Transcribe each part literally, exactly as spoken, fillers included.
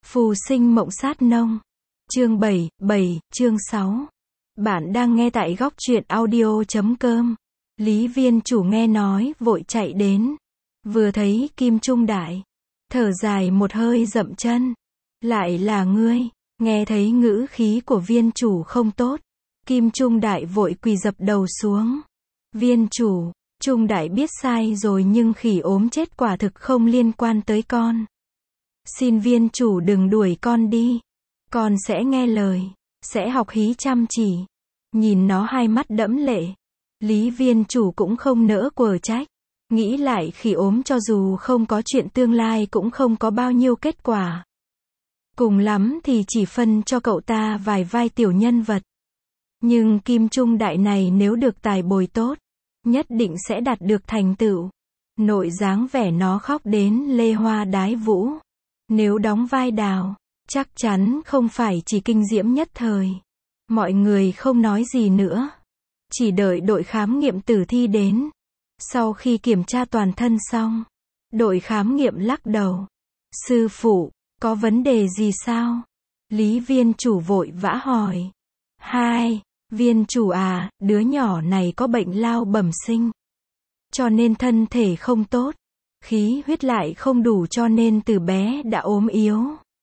Phù sinh mộng sát nông. Chương bảy, bảy, chương sáu. Bạn đang nghe tại góc truyện audio chấm com. Lý Viên chủ nghe nói, vội chạy đến. Vừa thấy Kim Trung Đại, thở dài một hơi dậm chân. Lại là ngươi. Nghe thấy ngữ khí của viên chủ không tốt, Kim Trung Đại vội quỳ dập đầu xuống. Viên chủ, Trung Đại biết sai rồi nhưng khỉ ốm chết quả thực không liên quan tới con. Xin viên chủ đừng đuổi con đi. Con sẽ nghe lời, sẽ học hí chăm chỉ. Nhìn nó hai mắt đẫm lệ, Lý viên chủ cũng không nỡ quở trách. Nghĩ lại khỉ ốm cho dù không có chuyện tương lai cũng không có bao nhiêu kết quả. Cùng lắm thì chỉ phân cho cậu ta vài vai tiểu nhân vật. Nhưng Kim Trung Đại này nếu được tài bồi tốt, nhất định sẽ đạt được thành tựu. Nội dáng vẻ nó khóc đến lê hoa đái vũ. Nếu đóng vai Đào, chắc chắn không phải chỉ kinh diễm nhất thời. Mọi người không nói gì nữa, chỉ đợi đội khám nghiệm tử thi đến. Sau khi kiểm tra toàn thân xong, đội khám nghiệm lắc đầu. Sư phụ, có vấn đề gì sao? Lý viên chủ vội vã hỏi. Hai, viên chủ à, đứa nhỏ này có bệnh lao bẩm sinh, cho nên thân thể không tốt. Khí huyết lại không đủ cho nên từ bé đã ốm yếu.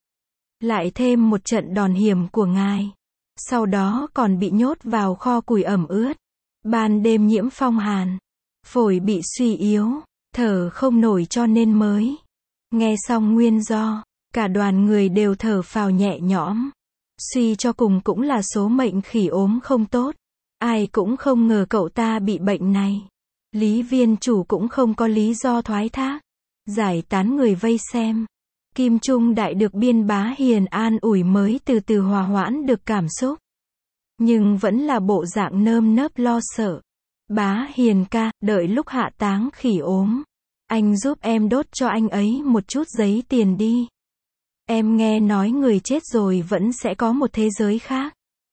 Lại thêm một trận đòn hiểm của ngài, sau đó còn bị nhốt vào kho củi ẩm ướt. Ban đêm nhiễm phong hàn, phổi bị suy yếu, thở không nổi cho nên mới. Nghe xong nguyên do, cả đoàn người đều thở phào nhẹ nhõm. Suy cho cùng cũng là số mệnh khỉ ốm không tốt. Ai cũng không ngờ cậu ta bị bệnh này. Lý viên chủ cũng không có lý do thoái thác, giải tán người vây xem. Kim Trung Đại được Biên Bá Hiền an ủi mới từ từ hòa hoãn được cảm xúc. Nhưng vẫn là bộ dạng nơm nớp lo sợ. Bá Hiền ca, đợi lúc hạ táng khỉ ốm, anh giúp em đốt cho anh ấy một chút giấy tiền đi. Em nghe nói người chết rồi vẫn sẽ có một thế giới khác.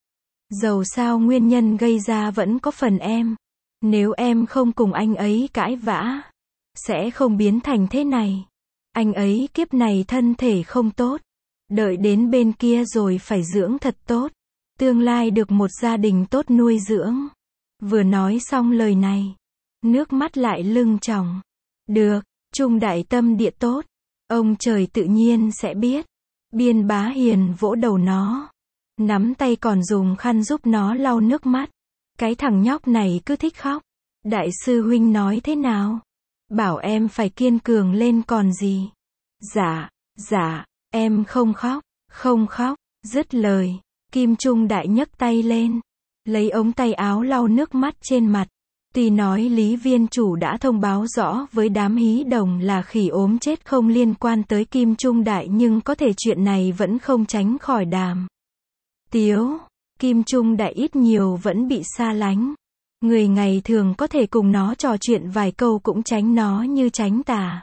Dầu sao nguyên nhân gây ra vẫn có phần em. Nếu em không cùng anh ấy cãi vã, sẽ không biến thành thế này. Anh ấy kiếp này thân thể không tốt, đợi đến bên kia rồi phải dưỡng thật tốt, tương lai được một gia đình tốt nuôi dưỡng. Vừa nói xong lời này, nước mắt lại lưng tròng. Được, Trung Đại tâm địa tốt, ông trời tự nhiên sẽ biết. Biên Bá Hiền vỗ đầu nó, nắm tay còn dùng khăn giúp nó lau nước mắt. Cái thằng nhóc này cứ thích khóc. Đại sư huynh nói thế nào? Bảo em phải kiên cường lên còn gì? Dạ, dạ, em không khóc, không khóc. Dứt lời, Kim Trung Đại nhấc tay lên, lấy ống tay áo lau nước mắt trên mặt. Tuy nói Lý viên chủ đã thông báo rõ với đám hí đồng là khỉ ốm chết không liên quan tới Kim Trung Đại nhưng có thể chuyện này vẫn không tránh khỏi đàm tiếu. Kim Trung Đại ít nhiều vẫn bị xa lánh. Người ngày thường có thể cùng nó trò chuyện vài câu cũng tránh nó như tránh tà.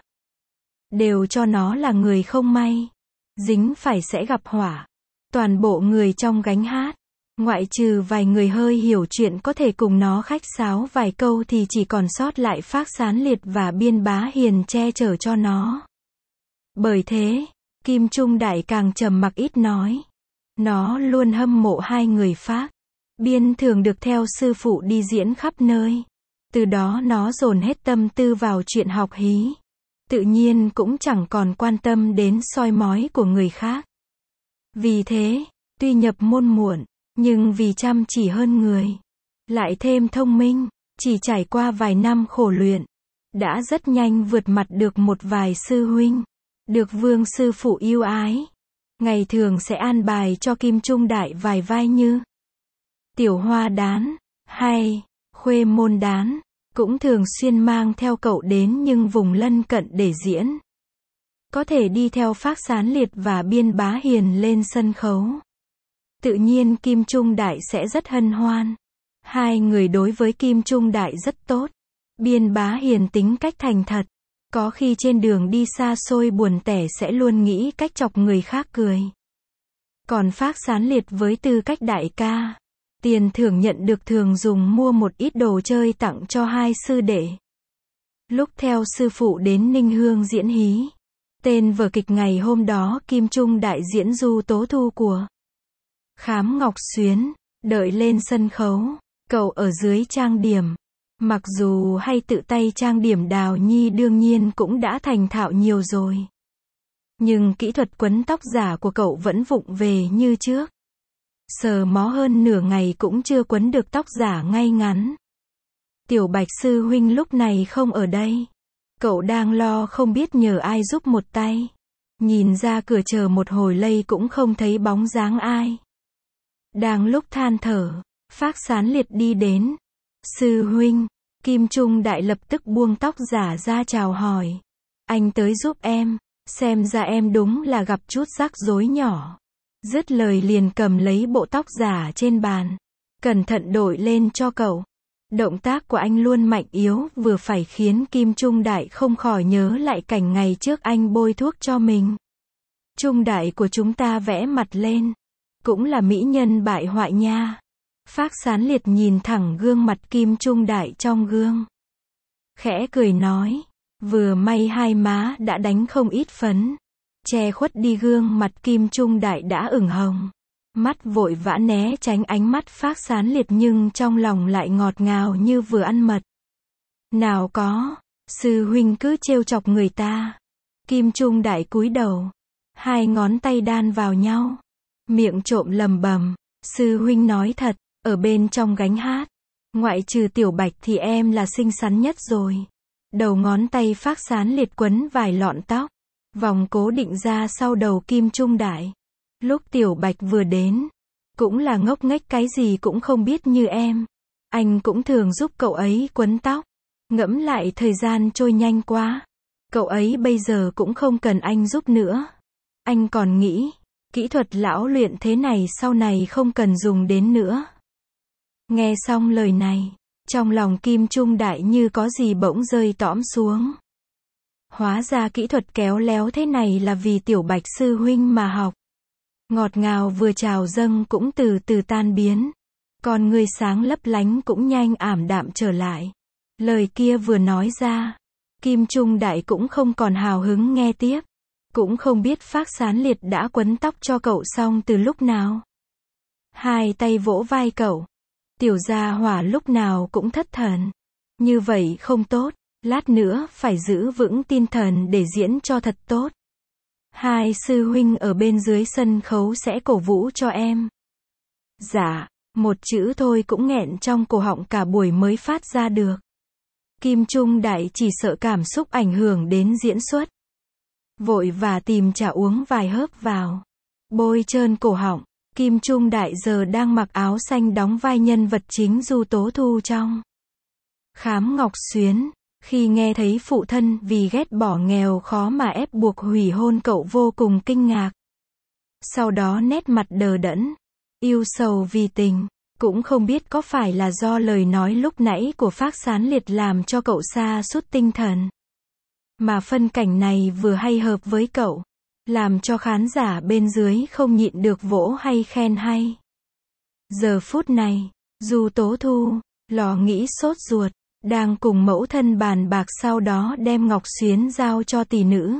Đều cho nó là người không may, dính phải sẽ gặp họa. Toàn bộ người trong gánh hát, ngoại trừ vài người hơi hiểu chuyện có thể cùng nó khách sáo vài câu thì chỉ còn sót lại Phác Sán Liệt và Biên Bá Hiền che chở cho nó. Bởi thế, Kim Trung Đại càng trầm mặc ít nói. Nó luôn hâm mộ hai người Phác, Biên thường được theo sư phụ đi diễn khắp nơi. Từ đó nó dồn hết tâm tư vào chuyện học hí. Tự nhiên cũng chẳng còn quan tâm đến soi mói của người khác. Vì thế, tuy nhập môn muộn, nhưng vì chăm chỉ hơn người, lại thêm thông minh, chỉ trải qua vài năm khổ luyện, đã rất nhanh vượt mặt được một vài sư huynh, được Vương sư phụ yêu ái. Ngày thường sẽ an bài cho Kim Trung Đại vài vai như Tiểu Hoa Đán, hay Khuê Môn Đán, cũng thường xuyên mang theo cậu đến những vùng lân cận để diễn. Có thể đi theo Phác Sán Liệt và Biên Bá Hiền lên sân khấu. Tự nhiên Kim Trung Đại sẽ rất hân hoan. Hai người đối với Kim Trung Đại rất tốt. Biên Bá Hiền tính cách thành thật, có khi trên đường đi xa xôi buồn tẻ sẽ luôn nghĩ cách chọc người khác cười. Còn Phác Sán Liệt với tư cách đại ca, tiền thưởng nhận được thường dùng mua một ít đồ chơi tặng cho hai sư đệ. Lúc theo sư phụ đến Ninh Hương diễn hí, Tên vở kịch ngày hôm đó Kim Trung đại diễn Du Tố Thu của Khám Ngọc Xuyến, đợi lên sân khấu, cậu ở dưới trang điểm. Mặc dù hay tự tay trang điểm Đào Nhi đương nhiên cũng đã thành thạo nhiều rồi. Nhưng kỹ thuật quấn tóc giả của cậu vẫn vụng về như trước. Sờ mó hơn nửa ngày cũng chưa quấn được tóc giả ngay ngắn. Tiểu Bạch sư huynh lúc này không ở đây. Cậu đang lo không biết nhờ ai giúp một tay. Nhìn ra cửa chờ một hồi lây cũng không thấy bóng dáng ai. Đang lúc than thở, Phác Sán Liệt đi đến. Sư huynh, Kim Trung đại lập tức buông tóc giả ra chào hỏi. Anh tới giúp em, xem ra em đúng là gặp chút rắc rối nhỏ. Dứt lời liền cầm lấy bộ tóc giả trên bàn. Cẩn thận đội lên cho cậu. Động tác của anh luôn mạnh yếu vừa phải khiến Kim Trung đại không khỏi nhớ lại cảnh ngày trước anh bôi thuốc cho mình. Trung đại của chúng ta vẽ mặt lên. Cũng là mỹ nhân bại hoại nha. Phác Sán Liệt nhìn thẳng gương mặt Kim Trung đại trong gương. Khẽ cười nói. Vừa may hai má đã đánh không ít phấn. Che khuất đi gương mặt Kim Trung đại đã ửng hồng. Mắt vội vã né tránh ánh mắt Phác Sán Liệt nhưng trong lòng lại ngọt ngào như vừa ăn mật. Nào có, sư huynh cứ trêu chọc người ta. Kim Trung đại cúi đầu. Hai ngón tay đan vào nhau. Miệng trộm lầm bầm. Sư huynh nói thật, ở bên trong gánh hát. Ngoại trừ Tiểu Bạch thì em là xinh xắn nhất rồi. Đầu ngón tay Phác Sán Liệt quấn vài lọn tóc. Vòng cố định ra sau đầu Kim Trung đại. Lúc Tiểu Bạch vừa đến, cũng là ngốc nghếch cái gì cũng không biết như em. Anh cũng thường giúp cậu ấy quấn tóc. Ngẫm lại thời gian trôi nhanh quá. Cậu ấy bây giờ cũng không cần anh giúp nữa. Anh còn nghĩ, kỹ thuật lão luyện thế này sau này không cần dùng đến nữa. Nghe xong lời này, trong lòng Kim Trung đại như có gì bỗng rơi tõm xuống. Hóa ra kỹ thuật kéo léo thế này là vì Tiểu Bạch sư huynh mà học. Ngọt ngào vừa trào dâng cũng từ từ tan biến. Còn người sáng lấp lánh cũng nhanh ảm đạm trở lại. Lời kia vừa nói ra, Kim Trung đại cũng không còn hào hứng nghe tiếp. Cũng không biết Phác Sán Liệt đã quấn tóc cho cậu xong từ lúc nào. Hai tay vỗ vai cậu. Tiểu gia hỏa lúc nào cũng thất thần. Như vậy không tốt, lát nữa phải giữ vững tinh thần để diễn cho thật tốt. Hai sư huynh ở bên dưới sân khấu sẽ cổ vũ cho em. Dạ, một chữ thôi cũng nghẹn trong cổ họng cả buổi mới phát ra được. Kim Trung đại chỉ sợ cảm xúc ảnh hưởng đến diễn xuất. Vội và tìm trà uống vài hớp vào. Bôi trơn cổ họng. Kim Trung đại giờ đang mặc áo xanh đóng vai nhân vật chính Du Tố Thu trong Khám Ngọc Xuyến. Khi nghe thấy phụ thân vì ghét bỏ nghèo khó mà ép buộc hủy hôn cậu vô cùng kinh ngạc. Sau đó nét mặt đờ đẫn, yêu sầu vì tình, cũng không biết có phải là do lời nói lúc nãy của Phác Sán Liệt làm cho cậu sa sút tinh thần. Mà phân cảnh này vừa hay hợp với cậu, làm cho khán giả bên dưới không nhịn được vỗ hay khen hay. Giờ phút này, Du Tố Thu, lo nghĩ sốt ruột. Đang cùng mẫu thân bàn bạc sau đó đem Ngọc Xuyến giao cho tỷ nữ.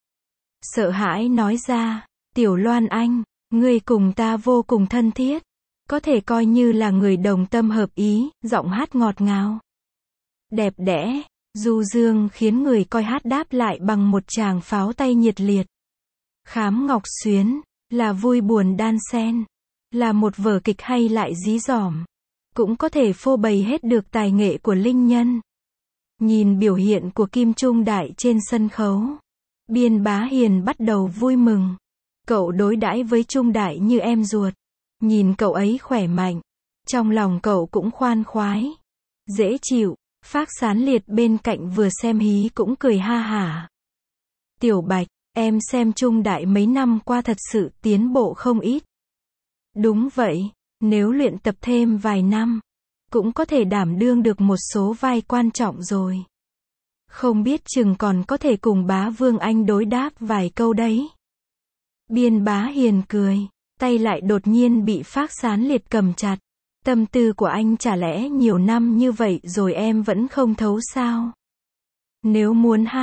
Sợ hãi nói ra, Tiểu Loan anh, ngươi cùng ta vô cùng thân thiết. Có thể coi như là người đồng tâm hợp ý, giọng hát ngọt ngào. Đẹp đẽ, du dương khiến người coi hát đáp lại bằng một tràng pháo tay nhiệt liệt. Khám Ngọc Xuyến, là vui buồn đan xen. Là một vở kịch hay lại dí dỏm. Cũng có thể phô bày hết được tài nghệ của linh nhân. Nhìn biểu hiện của Kim Trung đại trên sân khấu, Biên Bá Hiền bắt đầu vui mừng. Cậu đối đãi với Trung đại như em ruột. Nhìn cậu ấy khỏe mạnh, trong lòng cậu cũng khoan khoái, dễ chịu. Phác Sán Liệt bên cạnh vừa xem hí cũng cười ha hả. Tiểu Bạch, em xem Trung đại mấy năm qua thật sự tiến bộ không ít. Đúng vậy. Nếu luyện tập thêm vài năm, cũng có thể đảm đương được một số vai quan trọng rồi. Không biết chừng còn có thể cùng Bá Vương anh đối đáp vài câu đấy. Biên Bá Hiền cười, tay lại đột nhiên bị Phác Sán Liệt cầm chặt. Tâm tư của anh chả lẽ nhiều năm như vậy rồi em vẫn không thấu sao? Nếu muốn hát,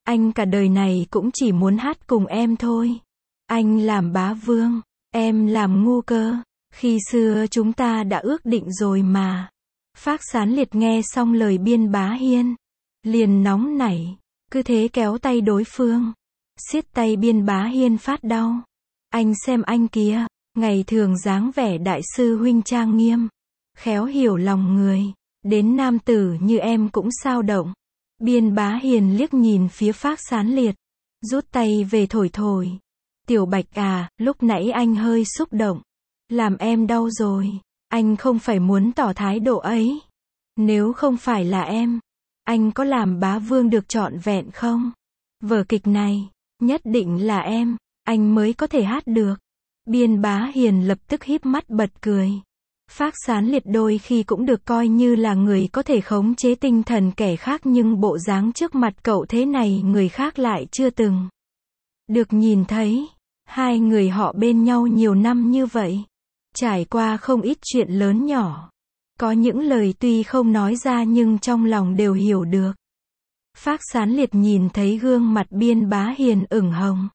Anh cả đời này cũng chỉ muốn hát cùng em thôi. Anh làm bá vương, em làm ngu cơ. Khi xưa chúng ta đã ước định rồi mà. Phác Sán Liệt nghe xong lời Biên Bá Hiên, liền nóng nảy, cứ thế kéo tay đối phương. Siết tay Biên Bá Hiên phát đau. Anh xem anh kia, ngày thường dáng vẻ đại sư huynh trang nghiêm, khéo hiểu lòng người, đến nam tử như em cũng sao động. Biên Bá Hiền liếc nhìn phía Phác Sán Liệt, rút tay về thổi thổi. Tiểu Bạch à, lúc nãy anh hơi xúc động, làm em đau rồi. Anh không phải muốn tỏ thái độ ấy. Nếu không phải là em, anh có làm bá vương được trọn vẹn không? Vở kịch này, nhất định là em, anh mới có thể hát được. Biên Bá Hiền lập tức híp mắt bật cười. Phác Sán Liệt đôi khi cũng được coi như là người có thể khống chế tinh thần kẻ khác, nhưng bộ dáng trước mặt cậu thế này người khác lại chưa từng được nhìn thấy. Hai người họ bên nhau nhiều năm như vậy, trải qua không ít chuyện lớn nhỏ. Có những lời tuy không nói ra nhưng trong lòng đều hiểu được. Phác Sán Liệt nhìn thấy gương mặt Biên Bá Hiền ửng hồng,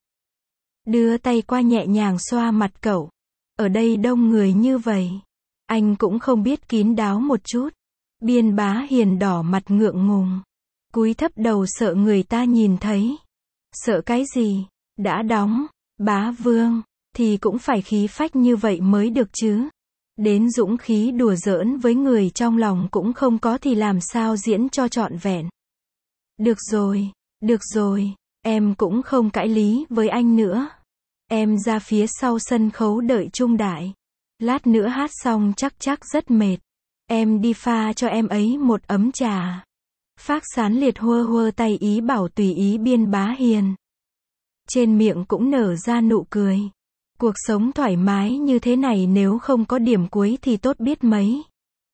đưa tay qua nhẹ nhàng xoa mặt cậu. Ở đây đông người như vậy, anh cũng không biết kín đáo một chút. Biên Bá Hiền đỏ mặt ngượng ngùng, cúi thấp đầu sợ người ta nhìn thấy. Sợ cái gì? Đã đóng bá vương thì cũng phải khí phách như vậy mới được chứ. Đến dũng khí đùa giỡn với người trong lòng cũng không có thì làm sao diễn cho trọn vẹn. Được rồi, được rồi, em cũng không cãi lý với anh nữa. Em ra phía sau sân khấu đợi Trung Đại. Lát nữa hát xong chắc chắc rất mệt. Em đi pha cho em ấy một ấm trà. Phác Sán Liệt hua hua tay ý bảo tùy ý Biên Bá Hiền. Trên miệng cũng nở ra nụ cười. Cuộc sống thoải mái như thế này nếu không có điểm cuối thì tốt biết mấy.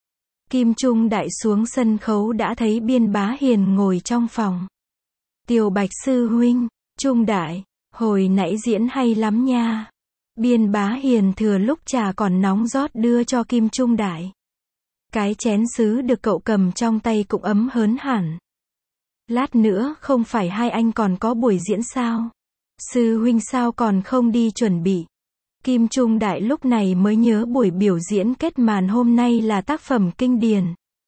Kim Trung Đại xuống sân khấu đã thấy Biên Bá Hiền ngồi trong phòng. Tiểu Bạch sư huynh, Trung Đại, hồi nãy diễn hay lắm nha. Biên Bá Hiền thừa lúc trà còn nóng rót đưa cho Kim Trung Đại. Cái chén sứ được cậu cầm trong tay cũng ấm hớn hẳn. Lát nữa không phải hai anh còn có buổi diễn sao? Sư huynh sao còn không đi chuẩn bị? Kim Trung Đại lúc này mới nhớ buổi biểu diễn kết màn hôm nay là tác phẩm kinh điển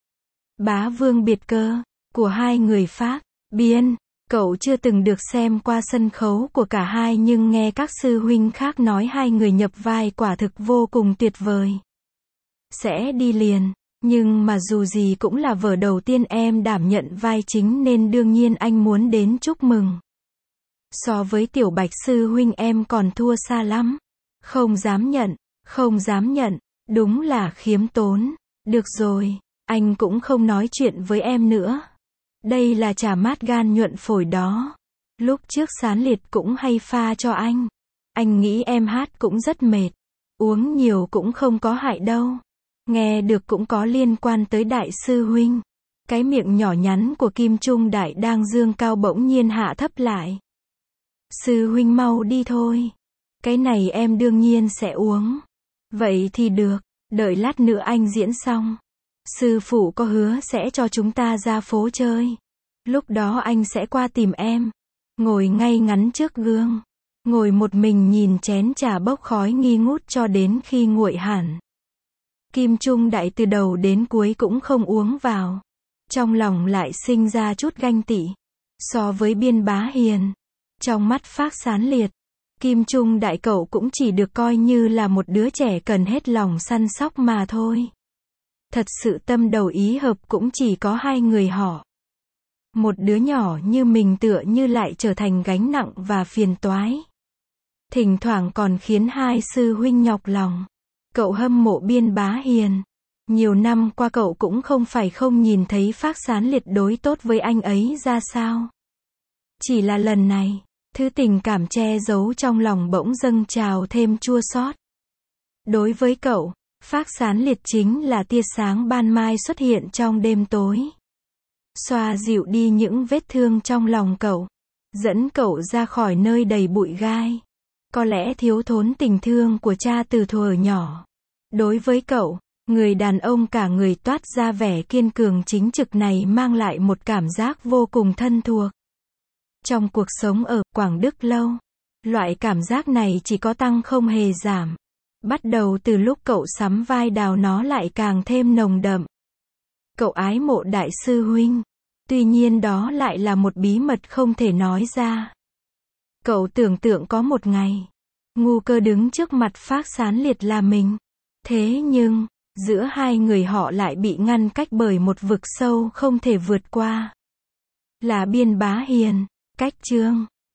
Bá Vương Biệt Cơ của hai người Phác, Biên. Cậu chưa từng được xem qua sân khấu của cả hai nhưng nghe các sư huynh khác nói hai người nhập vai quả thực vô cùng tuyệt vời. Sẽ đi liền, nhưng mà dù gì cũng là vở đầu tiên em đảm nhận vai chính nên đương nhiên anh muốn đến chúc mừng. So với Tiểu Bạch sư huynh em còn thua xa lắm. Không dám nhận, không dám nhận, đúng là khiếm tốn. Được rồi, anh cũng không nói chuyện với em nữa. Đây là trà mát gan nhuận phổi đó. Lúc trước Sán Liệt cũng hay pha cho anh. Anh nghĩ em hát cũng rất mệt. Uống nhiều cũng không có hại đâu. Nghe được cũng có liên quan tới đại sư huynh. Cái miệng nhỏ nhắn của Kim Trung Đại đang dương cao bỗng nhiên hạ thấp lại. Sư huynh mau đi thôi. Cái này em đương nhiên sẽ uống. Vậy thì được, đợi lát nữa anh diễn xong. Sư phụ có hứa sẽ cho chúng ta ra phố chơi. Lúc đó anh sẽ qua tìm em. Ngồi ngay ngắn trước gương. Ngồi một mình nhìn chén trà bốc khói nghi ngút cho đến khi nguội hẳn. Kim Trung Đại từ đầu đến cuối cũng không uống vào. Trong lòng lại sinh ra chút ganh tị. So với Biên Bá Hiền, trong mắt Phác Sán Liệt, Kim Trung Đại cậu cũng chỉ được coi như là một đứa trẻ cần hết lòng săn sóc mà thôi. Thật sự tâm đầu ý hợp cũng chỉ có hai người họ. Một đứa nhỏ như mình tựa như lại trở thành gánh nặng và phiền toái. Thỉnh thoảng còn khiến hai sư huynh nhọc lòng. Cậu hâm mộ Biên Bá Hiền. Nhiều năm qua cậu cũng không phải không nhìn thấy Phác Sán Liệt đối tốt với anh ấy ra sao. Chỉ là lần này, thứ tình cảm che giấu trong lòng bỗng dâng trào thêm chua xót. Đối với cậu, Phác Sán Liệt chính là tia sáng ban mai xuất hiện trong đêm tối. Xoa dịu đi những vết thương trong lòng cậu. Dẫn cậu ra khỏi nơi đầy bụi gai. Có lẽ thiếu thốn tình thương của cha từ thuở nhỏ. Đối với cậu, người đàn ông cả người toát ra vẻ kiên cường chính trực này mang lại một cảm giác vô cùng thân thuộc. Trong cuộc sống ở Quảng Đức lâu, loại cảm giác này chỉ có tăng không hề giảm. Bắt đầu từ lúc cậu sắm vai Đào nó lại càng thêm nồng đậm. Cậu ái mộ đại sư huynh. Tuy nhiên đó lại là một bí mật không thể nói ra. Cậu tưởng tượng có một ngày, Ngu Cơ đứng trước mặt Phác Sán Liệt là mình. Thế nhưng, giữa hai người họ lại bị ngăn cách bởi một vực sâu không thể vượt qua. Là Biên Bá Hiền. Cách chương